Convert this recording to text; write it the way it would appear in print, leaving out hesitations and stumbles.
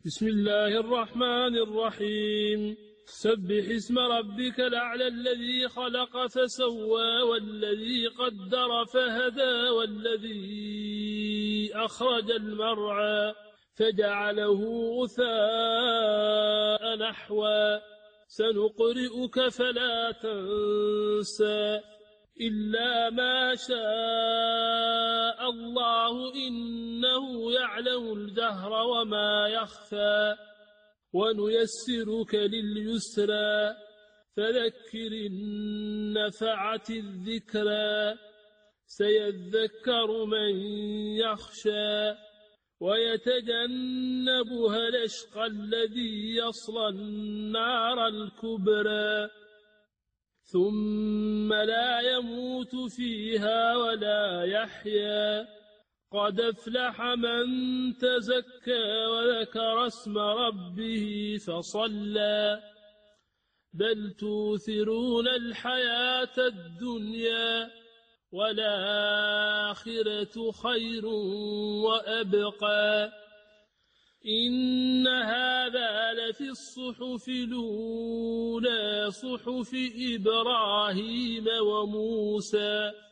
بسم الله الرحمن الرحيم. سبح اسم ربك الأعلى الذي خلق فسوى والذي قدر فهدى والذي أخرج المرعى فجعله غثاء نحوا سنقرئك فلا تنسى إلا ما شاء الله إنه يعلم الجهر وما يخفى ونيسرك لليسرى فذكر إن نفعت الذكرى سيذكر من يخشى ويتجنبها الأشقى الذي يصلى النار الكبرى ثم لا يموت فيها ولا يحيا قد أفلح من تزكى وذكر اسم ربه فصلى بل توثرون الحياة الدنيا والآخرة خير وأبقى إن هذا لفي الصحف الأولى صحف إبراهيم وموسى